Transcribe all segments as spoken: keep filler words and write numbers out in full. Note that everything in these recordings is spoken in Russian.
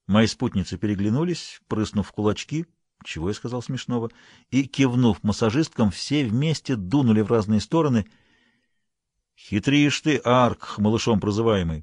Мои спутницы переглянулись, прыснув в кулачки, чего я сказал смешного, и, кивнув массажисткам, все вместе дунули в разные стороны. «Хитришь ты, Арк, малышом прозываемый.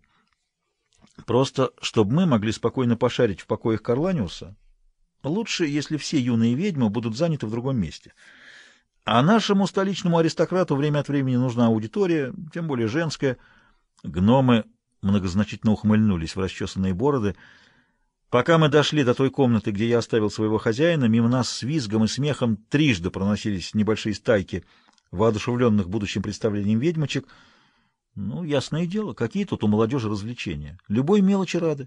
Просто, чтобы мы могли спокойно пошарить в покоях Карланиуса, лучше, если все юные ведьмы будут заняты в другом месте. А нашему столичному аристократу время от времени нужна аудитория, тем более женская». Гномы многозначительно ухмыльнулись в расчесанные бороды. Пока мы дошли до той комнаты, где я оставил своего хозяина, мимо нас с визгом и смехом трижды проносились небольшие стайки воодушевленных будущим представлением ведьмочек. Ну, ясное дело, какие тут у молодежи развлечения. Любой мелочи рады.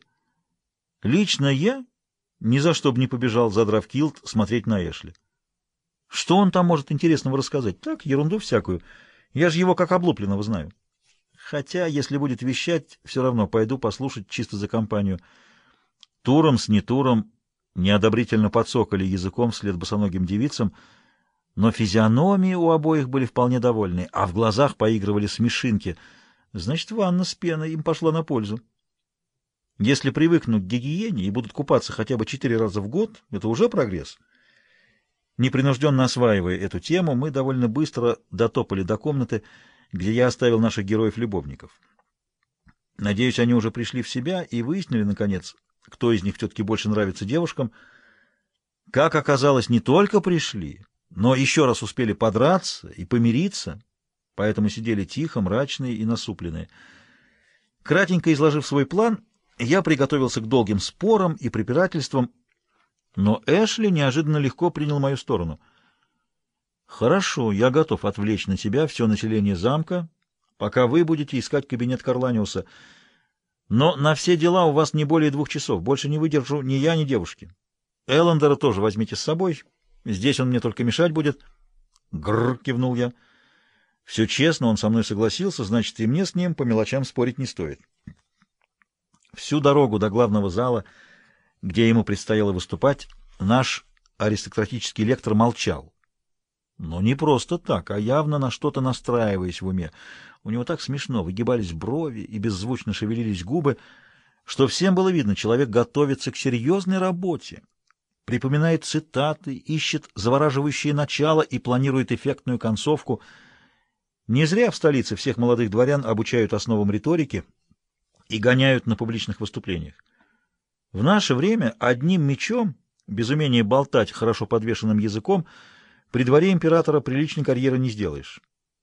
Лично я ни за что бы не побежал, задрав килт, смотреть на Эшли. Что он там может интересного рассказать? Так, ерунду всякую. Я же его как облупленного знаю. Хотя, если будет вещать, все равно пойду послушать чисто за компанию. Туром с Нетуром неодобрительно подсокали языком вслед босоногим девицам, но физиономии у обоих были вполне довольны, а в глазах поигрывали смешинки. Значит, ванна с пеной им пошла на пользу. Если привыкнут к гигиене и будут купаться хотя бы четыре раза в год, это уже прогресс. Непринужденно осваивая эту тему, мы довольно быстро дотопали до комнаты, где я оставил наших героев-любовников. Надеюсь, они уже пришли в себя и выяснили, наконец, кто из них все-таки больше нравится девушкам. Как оказалось, не только пришли, но еще раз успели подраться и помириться, поэтому сидели тихо, мрачные и насупленные. Кратенько изложив свой план, я приготовился к долгим спорам и препирательствам, но Эшли неожиданно легко принял мою сторону. «Хорошо, я готов отвлечь на себя все население замка, пока вы будете искать кабинет Карланиуса. Но на все дела у вас не более двух часов. Больше не выдержу ни я, ни девушки. Эллендера тоже возьмите с собой. Здесь он мне только мешать будет». «Грррр», — кивнул я. «Все честно, он со мной согласился, значит, и мне с ним по мелочам спорить не стоит». Всю дорогу до главного зала, где ему предстояло выступать, наш аристократический лектор молчал. Но не просто так, а явно на что-то настраиваясь в уме. У него так смешно выгибались брови и беззвучно шевелились губы, что всем было видно, человек готовится к серьезной работе, припоминает цитаты, ищет завораживающее начало и планирует эффектную концовку. Не зря в столице всех молодых дворян обучают основам риторики и гоняют на публичных выступлениях. В наше время одним мечом, без умения болтать хорошо подвешенным языком, при дворе императора приличной карьеры не сделаешь.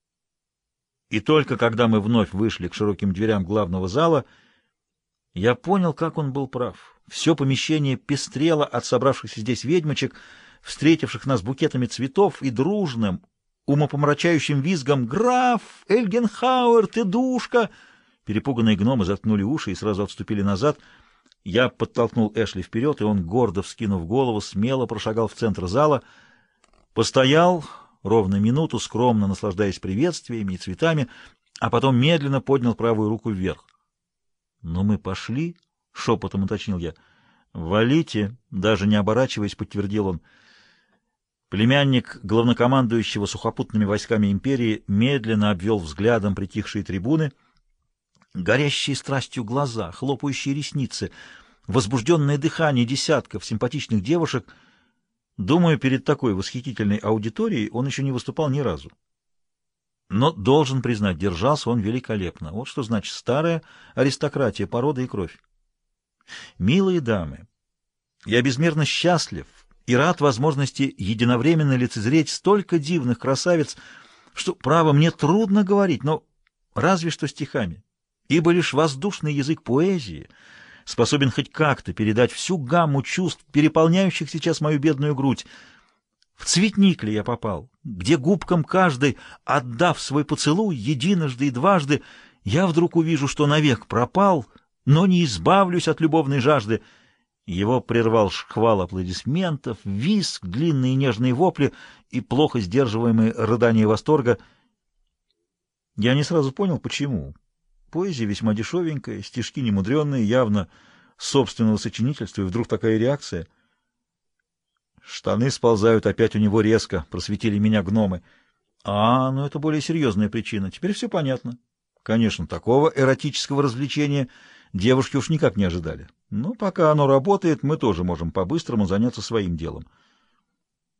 И только когда мы вновь вышли к широким дверям главного зала, я понял, как он был прав. Все помещение пестрело от собравшихся здесь ведьмочек, встретивших нас букетами цветов и дружным, умопомрачающим визгом «Граф! Эльгенхауэр, ты душка!» Перепуганные гномы заткнули уши и сразу отступили назад. Я подтолкнул Эшли вперед, и он, гордо вскинув голову, смело прошагал в центр зала, постоял ровно минуту, скромно наслаждаясь приветствиями и цветами, а потом медленно поднял правую руку вверх. «Но мы пошли?» — шепотом уточнил я. «Валите!» — даже не оборачиваясь, подтвердил он. Племянник главнокомандующего сухопутными войсками империи медленно обвел взглядом притихшие трибуны, горящие страстью глаза, хлопающие ресницы, возбужденное дыхание десятков симпатичных девушек. Думаю, перед такой восхитительной аудиторией он еще не выступал ни разу. Но, должен признать, держался он великолепно. Вот что значит старая аристократия, порода и кровь. Милые дамы, я безмерно счастлив и рад возможности единовременно лицезреть столько дивных красавиц, что, право, мне трудно говорить, но разве что стихами, ибо лишь воздушный язык поэзии способен хоть как-то передать всю гамму чувств, переполняющих сейчас мою бедную грудь. В цветник ли я попал, где губкам каждой, отдав свой поцелуй единожды и дважды, я вдруг увижу, что навек пропал, но не избавлюсь от любовной жажды. Его прервал шквал аплодисментов, визг, длинные нежные вопли и плохо сдерживаемые рыдания восторга. Я не сразу понял, почему. Поэзия весьма дешевенькая, стишки немудренные, явно собственного сочинительства, и вдруг такая реакция. Штаны сползают опять у него резко, просветили меня гномы. А, ну это более серьезная причина. Теперь все понятно. Конечно, такого эротического развлечения Девушки уж никак не ожидали. Ну, пока оно работает, мы тоже можем по-быстрому заняться своим делом.